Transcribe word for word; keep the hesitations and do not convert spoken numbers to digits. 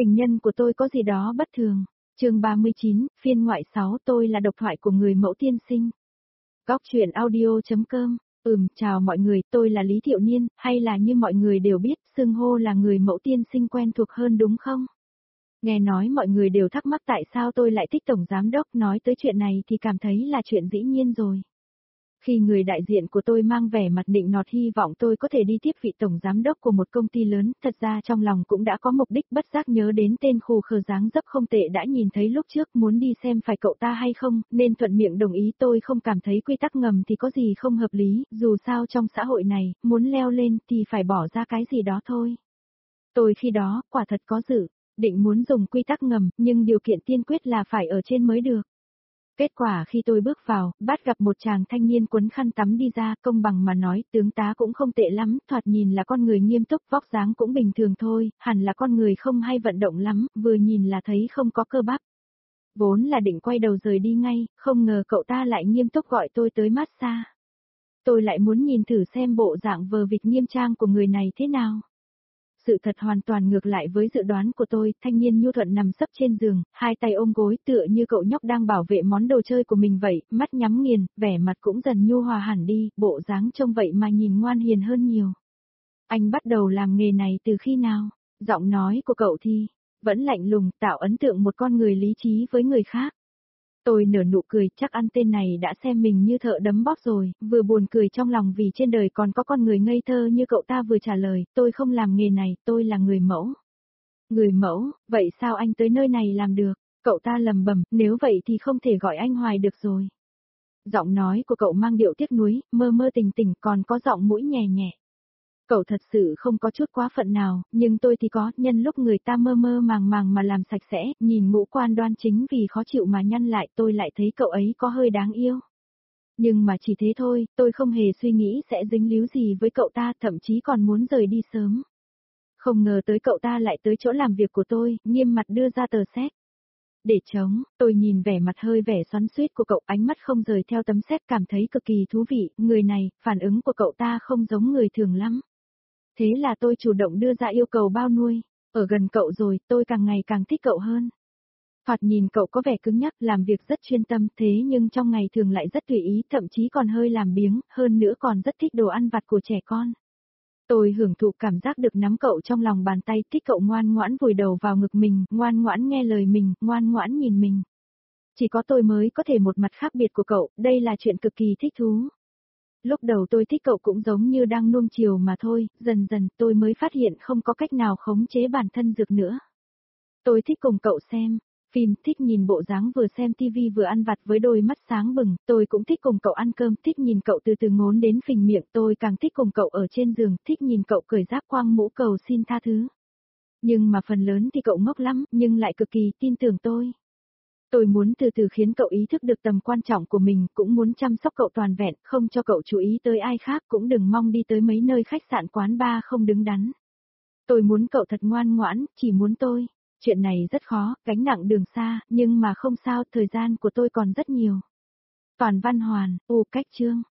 Tình nhân của tôi có gì đó bất thường. Chương ba mươi chín, phiên ngoại sáu, tôi là độc thoại của người mẫu tiên sinh. Góc truyện audio chấm com. Ừm, chào mọi người, tôi là Lý Thiệu Niên, hay là như mọi người đều biết, xưng hô là người mẫu tiên sinh quen thuộc hơn đúng không? Nghe nói mọi người đều thắc mắc tại sao tôi lại thích Tổng Giám Đốc, nói tới chuyện này thì cảm thấy là chuyện dĩ nhiên rồi. Khi người đại diện của tôi mang vẻ mặt nịnh nọt hy vọng tôi có thể đi tiếp vị Tổng Giám Đốc của một công ty lớn, thật ra trong lòng cũng đã có mục đích, bất giác nhớ đến tên khù khờ dáng dấp không tệ đã nhìn thấy lúc trước, muốn đi xem phải cậu ta hay không, nên thuận miệng đồng ý. Tôi không cảm thấy quy tắc ngầm thì có gì không hợp lý, dù sao trong xã hội này, muốn leo lên thì phải bỏ ra cái gì đó thôi. Tôi khi đó, quả thật có dự định muốn dùng quy tắc ngầm, nhưng điều kiện tiên quyết là phải ở trên mới được. Kết quả khi tôi bước vào, bắt gặp một chàng thanh niên quấn khăn tắm đi ra, công bằng mà nói, tướng tá cũng không tệ lắm, thoạt nhìn là con người nghiêm túc, vóc dáng cũng bình thường thôi, hẳn là con người không hay vận động lắm, vừa nhìn là thấy không có cơ bắp. Vốn là định quay đầu rời đi ngay, không ngờ cậu ta lại nghiêm túc gọi tôi tới massage. Tôi lại muốn nhìn thử xem bộ dạng vờ vịt nghiêm trang của người này thế nào. Sự thật hoàn toàn ngược lại với dự đoán của tôi, thanh niên nhu thuận nằm sấp trên giường, hai tay ôm gối tựa như cậu nhóc đang bảo vệ món đồ chơi của mình vậy, mắt nhắm nghiền, vẻ mặt cũng dần nhu hòa hẳn đi, bộ dáng trông vậy mà nhìn ngoan hiền hơn nhiều. Anh bắt đầu làm nghề này từ khi nào? Giọng nói của cậu thì vẫn lạnh lùng, tạo ấn tượng một con người lý trí với người khác. Tôi nở nụ cười, chắc ăn tên này đã xem mình như thợ đấm bóp rồi, vừa buồn cười trong lòng vì trên đời còn có con người ngây thơ như cậu ta vừa trả lời, tôi không làm nghề này, tôi là người mẫu. Người mẫu, vậy sao anh tới nơi này làm được? Cậu ta lầm bầm, nếu vậy thì không thể gọi anh Hoài được rồi. Giọng nói của cậu mang điệu tiếc nuối, mơ mơ tình tình, còn có giọng mũi nhẹ nhẹ. Cậu thật sự không có chút quá phận nào, nhưng tôi thì có, nhân lúc người ta mơ mơ màng màng mà làm sạch sẽ, nhìn ngũ quan đoan chính vì khó chịu mà nhăn lại, tôi lại thấy cậu ấy có hơi đáng yêu. Nhưng mà chỉ thế thôi, tôi không hề suy nghĩ sẽ dính líu gì với cậu ta, thậm chí còn muốn rời đi sớm. Không ngờ tới cậu ta lại tới chỗ làm việc của tôi, nghiêm mặt đưa ra tờ séc. Để chống, tôi nhìn vẻ mặt hơi vẻ xoắn xuýt của cậu, ánh mắt không rời theo tấm séc, cảm thấy cực kỳ thú vị, người này, phản ứng của cậu ta không giống người thường lắm. Thế là tôi chủ động đưa ra yêu cầu bao nuôi. Ở gần cậu rồi, tôi càng ngày càng thích cậu hơn. Thoạt nhìn cậu có vẻ cứng nhắc, làm việc rất chuyên tâm, thế nhưng trong ngày thường lại rất tùy ý, thậm chí còn hơi làm biếng, hơn nữa còn rất thích đồ ăn vặt của trẻ con. Tôi hưởng thụ cảm giác được nắm cậu trong lòng bàn tay, thích cậu ngoan ngoãn vùi đầu vào ngực mình, ngoan ngoãn nghe lời mình, ngoan ngoãn nhìn mình. Chỉ có tôi mới có thể một mặt khác biệt của cậu, đây là chuyện cực kỳ thích thú. Lúc đầu tôi thích cậu cũng giống như đang nuông chiều mà thôi, dần dần tôi mới phát hiện không có cách nào khống chế bản thân được nữa. Tôi thích cùng cậu xem phim, thích nhìn bộ dáng vừa xem tivi vừa ăn vặt với đôi mắt sáng bừng, tôi cũng thích cùng cậu ăn cơm, thích nhìn cậu từ từ ngốn đến phình miệng, tôi càng thích cùng cậu ở trên giường, thích nhìn cậu cởi giáp quang mũ cầu xin tha thứ. Nhưng mà phần lớn thì cậu ngốc lắm, nhưng lại cực kỳ tin tưởng tôi. Tôi muốn từ từ khiến cậu ý thức được tầm quan trọng của mình, cũng muốn chăm sóc cậu toàn vẹn, không cho cậu chú ý tới ai khác, cũng đừng mong đi tới mấy nơi khách sạn quán bar không đứng đắn. Tôi muốn cậu thật ngoan ngoãn, chỉ muốn tôi. Chuyện này rất khó, gánh nặng đường xa, nhưng mà không sao, thời gian của tôi còn rất nhiều. Toàn Văn Hoàn, u cách chương.